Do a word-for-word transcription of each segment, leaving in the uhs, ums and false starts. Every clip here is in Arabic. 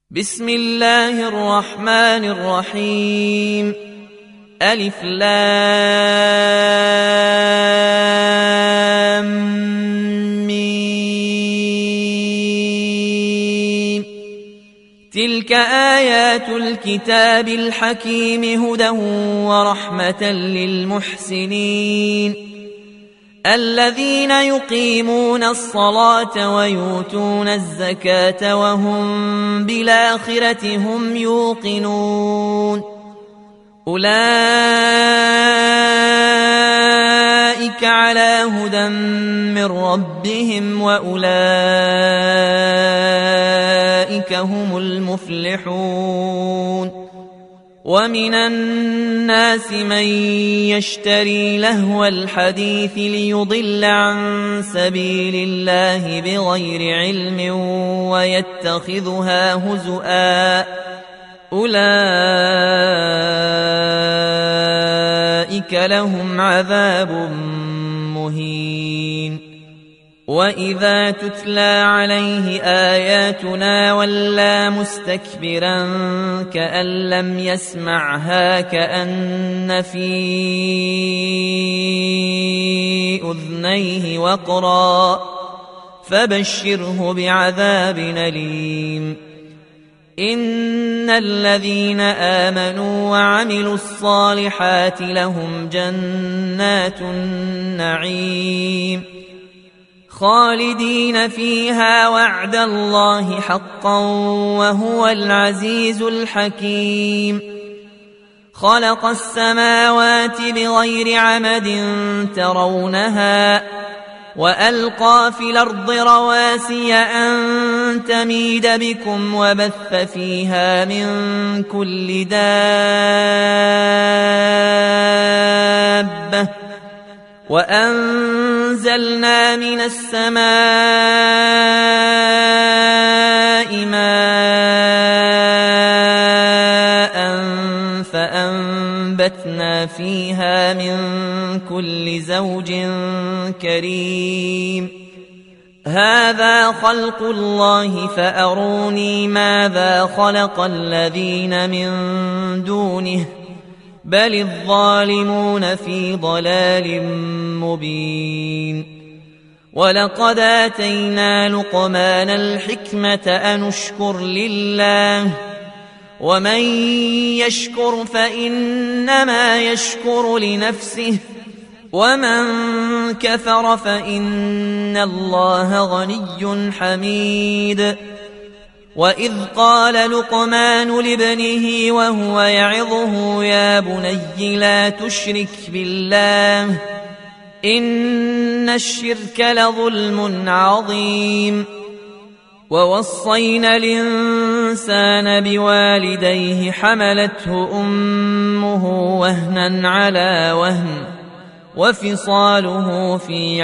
بسم الله الرحمن الرحيم. ألف لام ميم. تلك آيات الكتاب الحكيم هدى ورحمة للمحسنين الذين يقيمون الصلاة ويؤتون الزكاة وهم بالآخرة هم يوقنون أولئك على هدى من ربهم وأولئك هم المفلحون. ومن الناس من يشتري لهو الحديث ليضل عن سبيل الله بغير علم ويتخذها هزؤا أولئك لهم عذاب مهين. وإذا تتلى عليه آياتنا ولى مستكبرا كأن لم يسمعها كأن في أذنيه وقرا فبشره بعذاب أليم. إن الذين آمنوا وعملوا الصالحات لهم جنات النعيم خالدين فيها وعد الله حقا وهو العزيز الحكيم. خلق السماوات بغير عمد ترونها وألقى في الأرض رواسي أن تميد بكم وبث فيها من كل دابة وأنزلنا من السماء ماء فأنبتنا فيها من كل زوج كريم. هذا خلق الله فأروني ماذا خلق الذين من دونه بل الظالمون في ضلال مبين. ولقد آتينا لقمان الحكمة أن اشكر لله ومن يشكر فإنما يشكر لنفسه ومن كفر فإن الله غني حميد. وإذ قال لقمان لابنه وهو يعظه يا بني لا تشرك بالله إن الشرك لظلم عظيم. ووصينا الإنسان بوالديه حملته أمه وهنا على وهن وفصاله في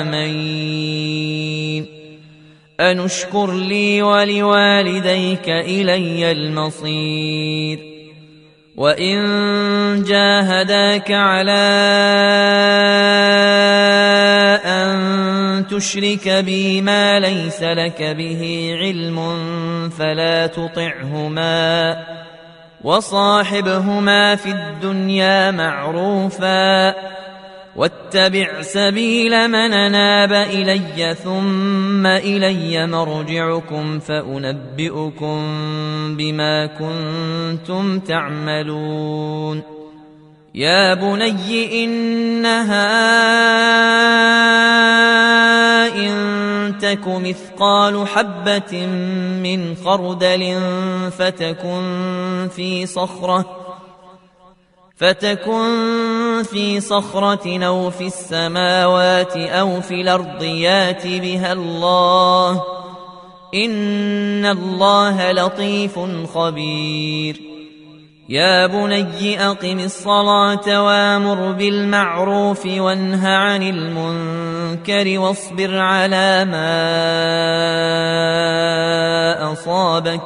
عامين أن اشكر لي ولوالديك إلي المصير. وإن جاهداك على أن تشرك بي ما ليس لك به علم فلا تطعهما وصاحبهما في الدنيا معروفا واتبع سبيل من أناب إلي ثم إلي مرجعكم فأنبئكم بما كنتم تعملون. يا بني إنها إن تك مثقال حبة من خردل فتكن في صخرة فتكن في صخرة أو في السماوات أو في الأرض يات بها الله إن الله لطيف خبير. يا بني أقم الصلاة وامر بالمعروف وانه عن المنكر واصبر على ما أصابك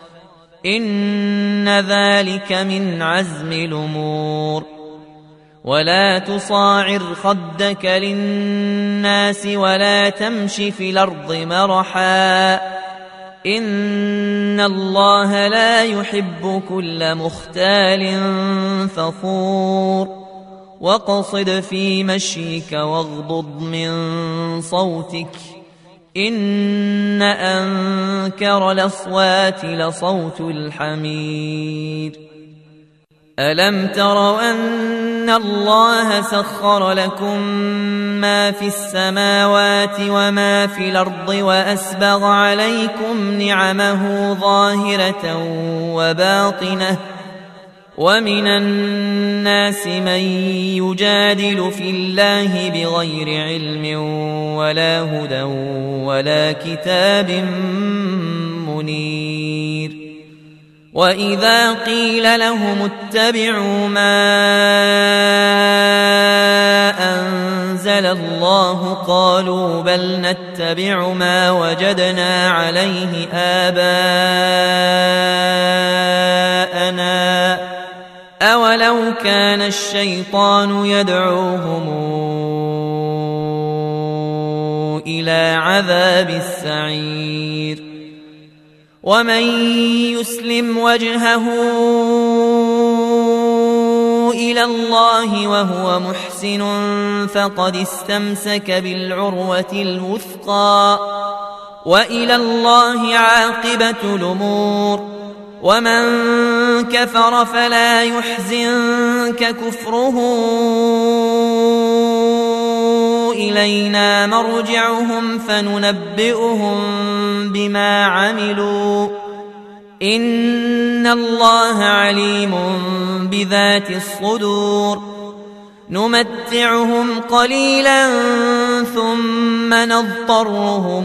إن ذلك من عزم الأمور. ولا تصاعر خدك للناس ولا تمش في الأرض مرحا إن الله لا يحب كل مختال فخور واقصد في مشيك واغضض من صوتك إن أنكر الأصوات لصوت الحمير ألم تروا أن الله سخر لكم ما في السماوات وما في الأرض وأسبغ عليكم نعمه ظاهرة وباطنة ومن الناس من يجادل في الله بغير علم ولا هدى ولا كتاب منير وإذا قيل لهم اتبعوا ما أنزل الله قالوا بل نتبع ما وجدنا عليه آباءنا أولو كان الشيطان يدعوهم إلى عذاب السعير ومن يسلم وجهه إلى الله وهو محسن فقد استمسك بالعروة الوثقى وإلى الله عاقبة الأمور ومن كفر فلا يحزنك كفره إلينا مرجعهم فننبئهم بما عملوا إن الله عليم بذات الصدور نمتعهم قليلا ثم نضطرهم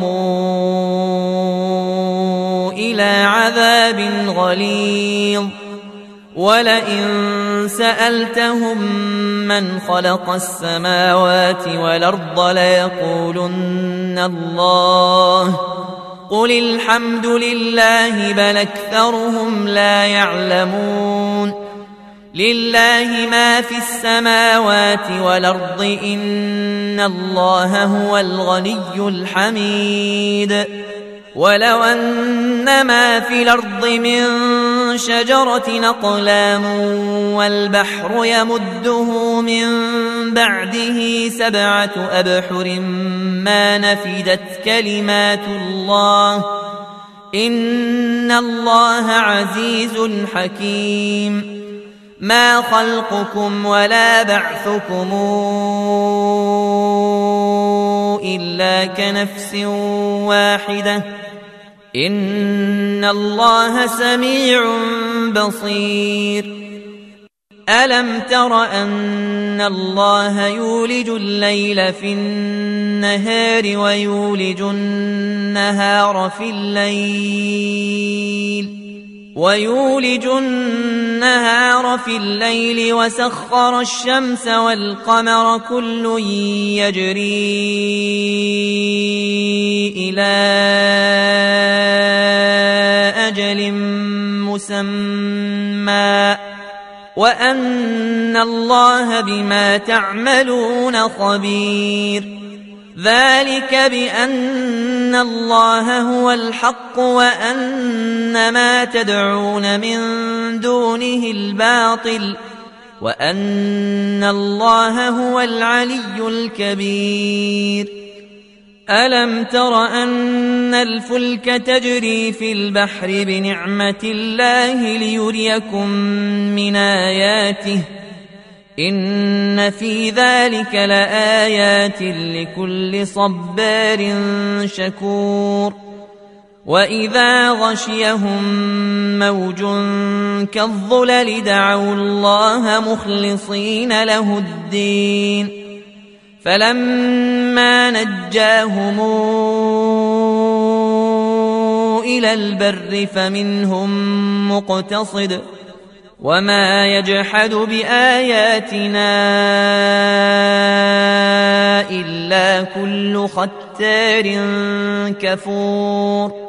إلى عذاب غليظ ولئن سألتهم من خلق السماوات والأرض ليقولن الله قل الحمد لله بل أكثرهم لا يعلمون لله ما في السماوات والأرض إن الله هو الغني الحميد ولو أن ما في الأرض من شجرة أقلام والبحر يمده من بعده سبعة أبحر ما نفدت كلمات الله إن الله عزيز حكيم ما خلقكم ولا بعثكم إلا كنفس واحدة إن الله سميع بصير ألم تر أن الله يولج الليل في النهار ويولج النهار في الليل ويولج النهار في الليل وسخر الشمس والقمر كل يجري إلى أجل مسمى وأن الله بما تعملون خبير ذلك بأن الله هو الحق وأن ما تدعون من دونه الباطل وأن الله هو العلي الكبير ألم تر أن الفلك تجري في البحر بنعمة الله ليريكم من آياته إن في ذلك لآيات لكل صبار شكور وإذا غشيهم موج كالظلل دعوا الله مخلصين له الدين فلما نجاهم إلى البر فمنهم مقتصد وما يجحد بآياتنا إلا كل ختار كفور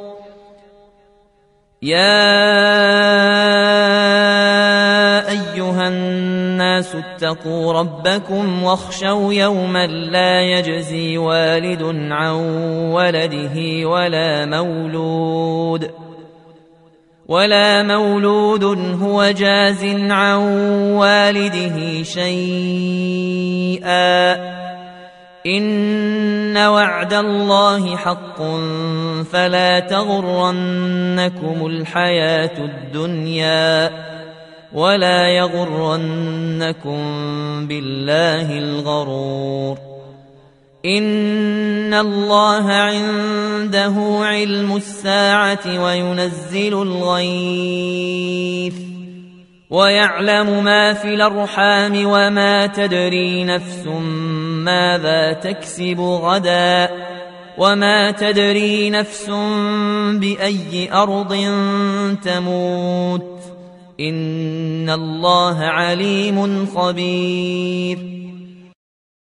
يا أيها الناس فاتقوا ربكم واخشوا يوما لا يجزي والد عن ولده ولا مولود ولا مولود هو جاز عن والده شيئا إن وعد الله حق فلا تغرنكم الحياة الدنيا ولا يغرنكم بالله الغرور إن الله عنده علم الساعة وينزل الغيث ويعلم ما في الأرحام وما تدري نفس ماذا تكسب غدا وما تدري نفس بأي أرض تموت إن الله عليم خبير